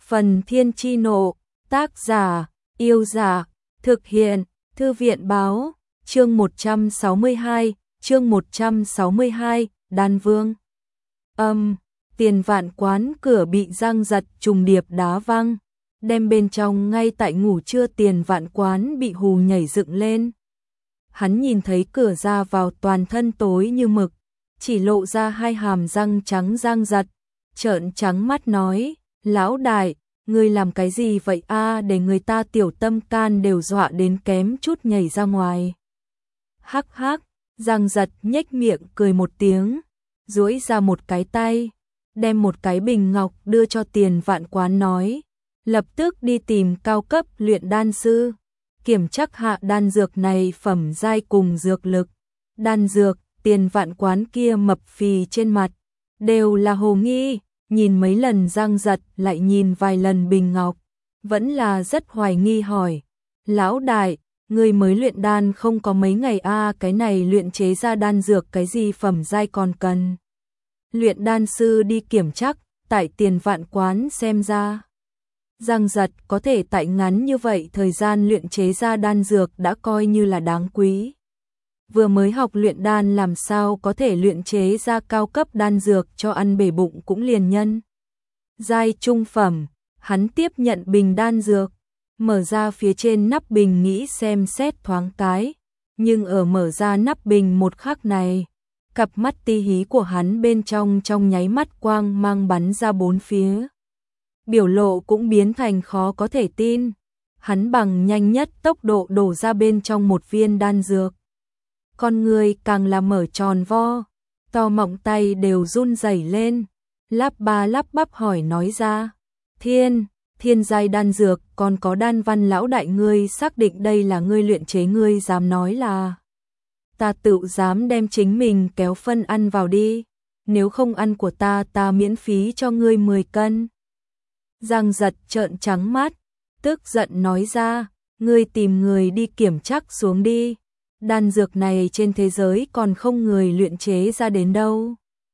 Phần Thiên Chi Nộ, tác giả, Yêu Giả, thực hiện, Thư viện Báo, chương 162, Đan Vương. Tiền Vạn Quán cửa bị giăng giật trùng điệp đá văng, đem bên trong ngay tại ngủ trưa Tiền Vạn Quán bị hù nhảy dựng lên. Hắn nhìn thấy cửa ra vào toàn thân tối như mực, chỉ lộ ra hai hàm răng trắng giăng giật, trợn trắng mắt nói, lão đại, ngươi làm cái gì vậy a, để người ta tiểu tâm can đều dọa đến kém chút nhảy ra ngoài. Hắc hắc, giăng giật nhếch miệng cười một tiếng, duỗi ra một cái tay, đem một cái bình ngọc đưa cho Tiền Vạn Quán nói, lập tức đi tìm cao cấp luyện đan sư, kiểm chắc hạ đan dược này phẩm giai cùng dược lực. Đan dược, Tiền Vạn Quán kia mập phì trên mặt, đều là hồ nghi, nhìn mấy lần giăng giật lại nhìn vài lần bình ngọc, vẫn là rất hoài nghi hỏi, lão đại, người mới luyện đan không có mấy ngày a, cái này luyện chế ra đan dược cái gì phẩm giai còn cần luyện đan sư đi kiểm chắc. Tại Tiền Vạn Quán xem ra, giăng giật có thể tại ngắn như vậy thời gian luyện chế ra đan dược đã coi như là đáng quý. Vừa mới học luyện đan làm sao có thể luyện chế ra cao cấp đan dược cho ăn bể bụng cũng liền nhân. Giai trung phẩm, hắn tiếp nhận bình đan dược, mở ra phía trên nắp bình nghĩ xem xét thoáng cái, nhưng ở mở ra nắp bình một khắc này, cặp mắt ti hí của hắn bên trong nháy mắt quang mang bắn ra bốn phía. Biểu lộ cũng biến thành khó có thể tin, hắn bằng nhanh nhất tốc độ đổ ra bên trong một viên đan dược. Con người càng là mở tròn vo, to mọng tay đều run rẩy lên, lắp ba lắp bắp hỏi nói ra, thiên giai đan dược, còn có đan văn lão đại ngươi xác định đây là ngươi luyện chế, ngươi dám nói là ta tự dám đem chính mình kéo phân ăn vào đi, nếu không ăn của ta miễn phí cho ngươi 10 cân. Giang giật trợn trắng mắt, tức giận nói ra, ngươi tìm người đi kiểm chắc xuống đi, đan dược này trên thế giới còn không người luyện chế ra đến đâu.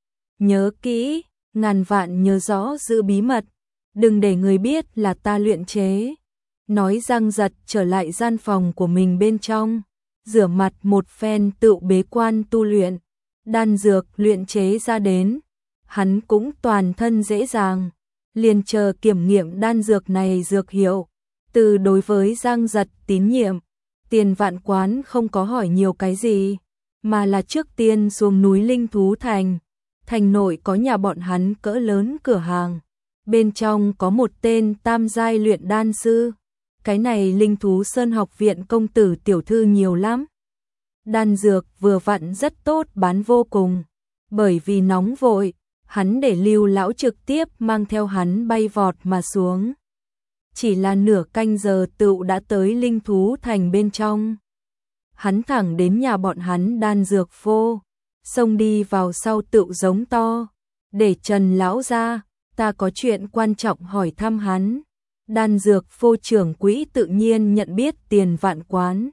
Nhớ kỹ, ngàn vạn nhớ rõ giữ bí mật, đừng để người biết là ta luyện chế. Nói Giang giật trở lại gian phòng của mình bên trong, rửa mặt một phen tự bế quan tu luyện, đan dược luyện chế ra đến, hắn cũng toàn thân dễ dàng, liền chờ kiểm nghiệm đan dược này dược hiệu. Từ đối với Giang giật tín nhiệm, Tiền Vạn Quán không có hỏi nhiều cái gì, mà là trước tiên xuống núi Linh Thú Thành. Thành nội có nhà bọn hắn cỡ lớn cửa hàng, bên trong có một tên tam giai luyện đan sư. Cái này Linh Thú Sơn học viện công tử tiểu thư nhiều lắm. Đan dược vừa vặn rất tốt bán vô cùng. Bởi vì nóng vội, hắn để Lưu lão trực tiếp mang theo hắn bay vọt mà xuống. Chỉ là nửa canh giờ tựu đã tới Linh Thú Thành bên trong. Hắn thẳng đến nhà bọn hắn đan dược phô, xông đi vào sau tựu giống to, để Trần lão ra, ta có chuyện quan trọng hỏi thăm hắn. Đan dược phô trưởng quỹ tự nhiên nhận biết Tiền Vạn Quán.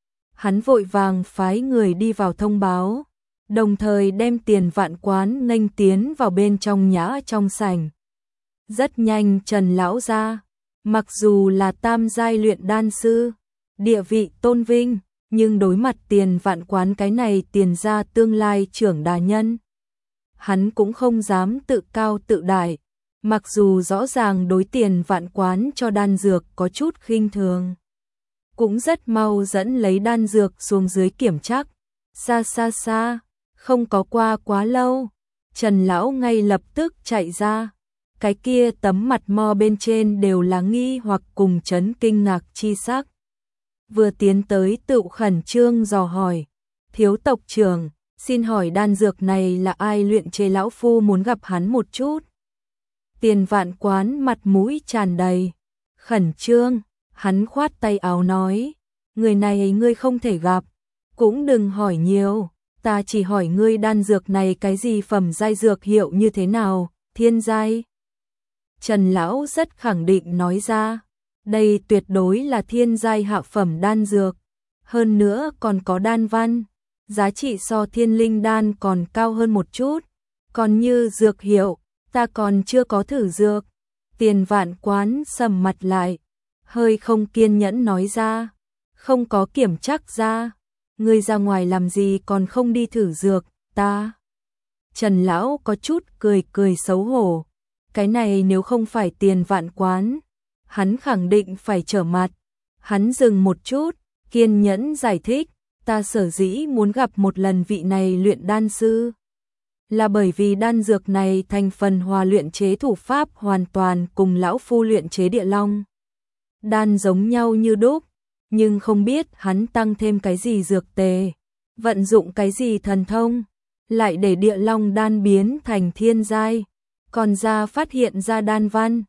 Hắn vội vàng phái người đi vào thông báo, đồng thời đem Tiền Vạn Quán nghênh tiến vào bên trong nhã trong sảnh. Rất nhanh Trần lão ra, mặc dù là tam giai luyện đan sư, địa vị tôn vinh, nhưng đối mặt Tiền Vạn Quán cái này Tiền gia tương lai trưởng đà nhân, hắn cũng không dám tự cao tự đại. Mặc dù rõ ràng đối Tiền Vạn Quán cho đan dược có chút khinh thường, cũng rất mau dẫn lấy đan dược xuống dưới kiểm chắc. Xa, không có qua quá lâu, Trần lão ngay lập tức chạy ra, cái kia tấm mặt mo bên trên đều là nghi hoặc cùng chấn kinh ngạc chi sắc. Vừa tiến tới tự khẩn trương dò hỏi, thiếu tộc trưởng, xin hỏi đan dược này là ai luyện chế, lão phu muốn gặp hắn một chút. Tiền Vạn Quán mặt mũi tràn đầy khẩn trương, hắn khoát tay áo nói, người này ngươi không thể gặp, cũng đừng hỏi nhiều, ta chỉ hỏi ngươi đan dược này cái gì phẩm giai, dược hiệu như thế nào, thiên giai. Trần lão rất khẳng định nói ra, đây tuyệt đối là thiên giai hạ phẩm đan dược, hơn nữa còn có đan văn, giá trị so thiên linh đan còn cao hơn một chút, còn như dược hiệu, ta còn chưa có thử dược. Tiền Vạn Quán sầm mặt lại, hơi không kiên nhẫn nói ra, không có kiểm chắc ra, ngươi ra ngoài làm gì còn không đi thử dược, ta. Trần Lão có chút cười cười xấu hổ, cái này nếu không phải Tiền Vạn Quán, hắn khẳng định phải trở mặt. Hắn dừng một chút, kiên nhẫn giải thích, ta sở dĩ muốn gặp một lần vị này luyện đan sư, là bởi vì đan dược này thành phần hòa luyện chế thủ pháp hoàn toàn cùng lão phu luyện chế địa long đan giống nhau như đúc, nhưng không biết hắn tăng thêm cái gì dược tề, vận dụng cái gì thần thông, lại để địa long đan biến thành thiên giai, còn ra phát hiện ra đan văn.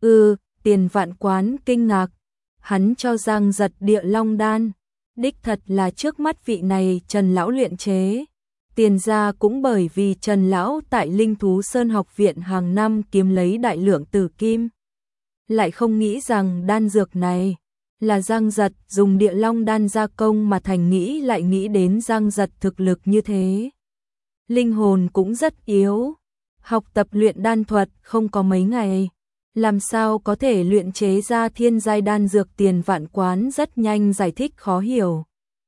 Tiền Vạn Quán kinh ngạc, hắn cho rằng giật địa long đan, đích thật là trước mắt vị này Trần Lão luyện chế. Tiền gia cũng bởi vì Trần Lão tại Linh Thú Sơn học viện hàng năm kiếm lấy đại lượng tử kim. Lại không nghĩ rằng đan dược này là Giang Giật dùng địa long đan gia công mà thành, nghĩ lại nghĩ đến Giang Giật thực lực như thế. Linh hồn cũng rất yếu, học tập luyện đan thuật không có mấy ngày, làm sao có thể luyện chế ra thiên giai đan dược. Tiền Vạn Quán rất nhanh giải thích khó hiểu.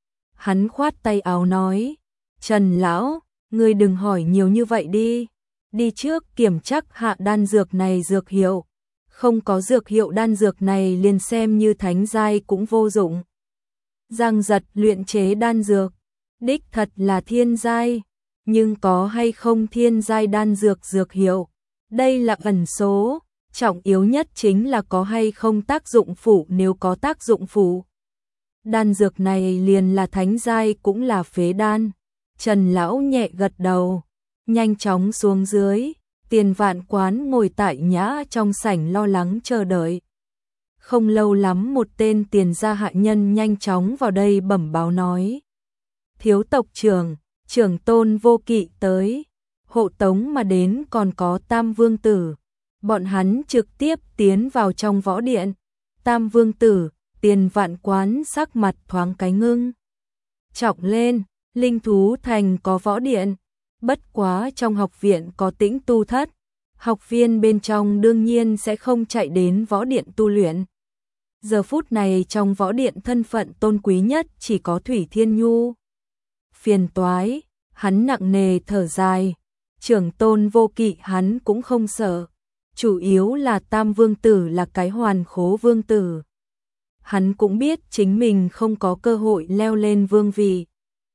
Hắn khoát tay áo nói, Trần Lão, ngươi đừng hỏi nhiều như vậy đi trước kiểm chắc hạ đan dược này dược hiệu, không có dược hiệu đan dược này liền xem như thánh giai cũng vô dụng. Giang Giật luyện chế đan dược, đích thật là thiên giai, nhưng có hay không thiên giai đan dược dược hiệu, đây là ẩn số, trọng yếu nhất chính là có hay không tác dụng phụ. Nếu có tác dụng phụ, đan dược này liền là thánh giai cũng là phế đan. Trần Lão nhẹ gật đầu, nhanh chóng xuống dưới. Tiền Vạn Quán ngồi tại nhã trong sảnh lo lắng chờ đợi. Không lâu lắm một tên tiền gia hạ nhân nhanh chóng vào đây bẩm báo nói, thiếu tộc trưởng, trưởng tôn Vô Kỵ tới, hộ tống mà đến còn có Tam Vương Tử. Bọn hắn trực tiếp tiến vào trong võ điện. Tam Vương Tử, Tiền Vạn Quán sắc mặt thoáng cái ngưng trọng lên. Linh Thú Thành có võ điện, bất quá trong học viện có Tĩnh Tu Thất, học viên bên trong đương nhiên sẽ không chạy đến võ điện tu luyện. Giờ phút này trong võ điện thân phận tôn quý nhất chỉ có Thủy Thiên Nhu. Phiền toái, hắn nặng nề thở dài, trưởng tôn Vô Kỵ hắn cũng không sợ, chủ yếu là Tam Vương Tử là cái hoàn khố vương tử. Hắn cũng biết chính mình không có cơ hội leo lên vương vị,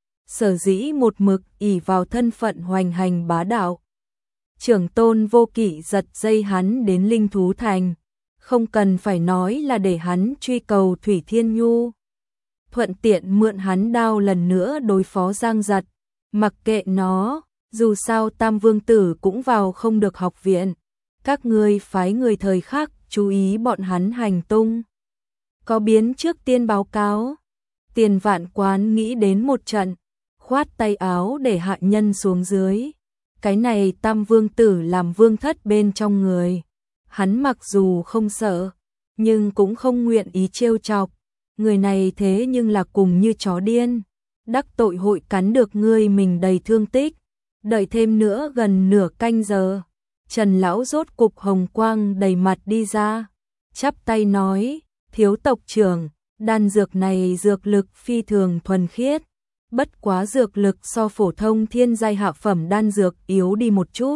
sở dĩ một mực ỷ vào thân phận hoành hành bá đạo. Trưởng tôn Vô Kỵ giật dây hắn đến Linh Thú Thành, không cần phải nói là để hắn truy cầu Thủy Thiên Nhu, thuận tiện mượn hắn đao lần nữa đối phó Giang Giật. Mặc kệ nó, dù sao Tam Vương Tử cũng vào không được học viện, các ngươi phái người thời khắc chú ý bọn hắn hành tung, có biến trước tiên báo cáo. Tiền Vạn Quán nghĩ đến một trận, khoát tay áo để hạ nhân xuống dưới. Cái này Tam Vương Tử làm vương thất bên trong người, hắn mặc dù không sợ, nhưng cũng không nguyện ý trêu chọc. Người này thế nhưng là cùng như chó điên, đắc tội hội cắn được ngươi mình đầy thương tích. Đợi thêm nữa gần nửa canh giờ, Trần Lão rốt cục hồng quang đầy mặt đi ra, chắp tay nói, thiếu tộc trưởng, đan dược này dược lực phi thường thuần khiết, bất quá dược lực so phổ thông thiên giai hạ phẩm đan dược yếu đi một chút.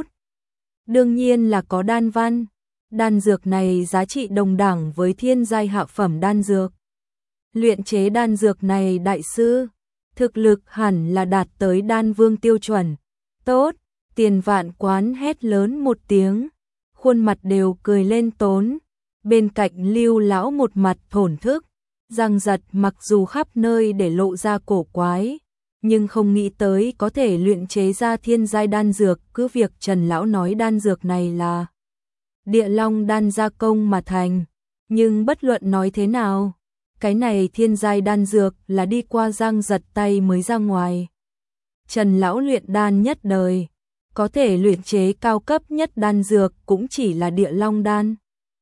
Đương nhiên là có đan văn, đan dược này giá trị đồng đẳng với thiên giai hạ phẩm đan dược. Luyện chế đan dược này đại sư, thực lực hẳn là đạt tới đan vương tiêu chuẩn. Tốt, Tiền Vạn Quán hét lớn một tiếng, khuôn mặt đều cười lên tốn. Bên cạnh Lưu lão một mặt thổn thức, Giang Giật mặc dù khắp nơi để lộ ra cổ quái, nhưng không nghĩ tới có thể luyện chế ra thiên giai đan dược. Cứ việc Trần lão nói đan dược này là địa long đan gia công mà thành, nhưng bất luận nói thế nào, cái này thiên giai đan dược là đi qua Giang Giật tay mới ra ngoài. Trần lão luyện đan nhất đời, có thể luyện chế cao cấp nhất đan dược cũng chỉ là địa long đan.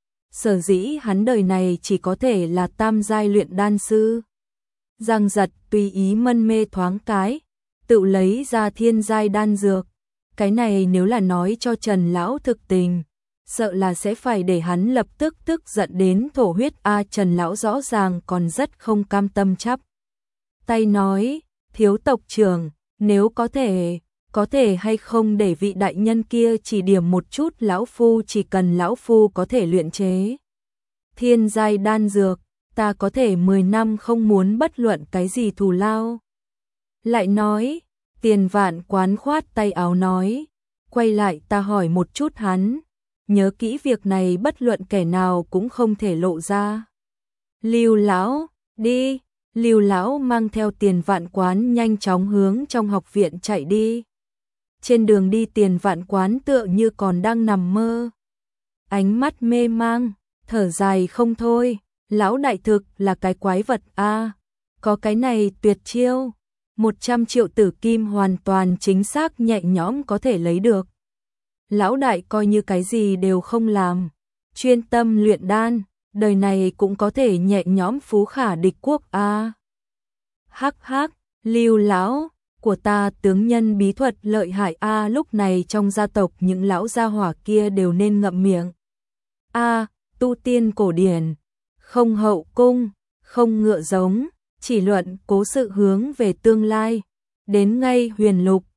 Sở dĩ hắn đời này chỉ có thể là tam giai luyện đan sư. Giang Giật tùy ý mân mê thoáng cái, tự lấy ra thiên giai đan dược. Cái này nếu là nói cho Trần lão thực tình, sợ là sẽ phải để hắn lập tức tức giận đến thổ huyết. Trần lão rõ ràng còn rất không cam tâm chắp tay nói, thiếu tộc trưởng, nếu có thể hay không để vị đại nhân kia chỉ điểm một chút lão phu, chỉ cần lão phu có thể luyện chế thiên giai đan dược, ta có thể 10 năm không muốn bất luận cái gì thù lao. Lại nói, Tiền Vạn Quán khoát tay áo nói, quay lại ta hỏi một chút hắn, nhớ kỹ việc này bất luận kẻ nào cũng không thể lộ ra. Lưu lão, đi. Lưu lão mang theo Tiền Vạn Quán nhanh chóng hướng trong học viện chạy đi. Trên đường đi Tiền Vạn Quán tựa như còn đang nằm mơ. Ánh mắt mê mang, thở dài không thôi, lão đại thực là cái quái vật a, có cái này tuyệt chiêu, 100 triệu tử kim hoàn toàn chính xác nhẹ nhõm có thể lấy được. Lão đại coi như cái gì đều không làm, chuyên tâm luyện đan, đời này cũng có thể nhẹ nhõm phú khả địch quốc a. Hắc hắc, Lưu lão của ta tướng nhân bí thuật lợi hại a, lúc này trong gia tộc những lão gia hỏa kia đều nên ngậm miệng. Tu tiên cổ điển, không hậu cung, không ngựa giống, chỉ luận cố sự hướng về tương lai, đến ngay huyền lục,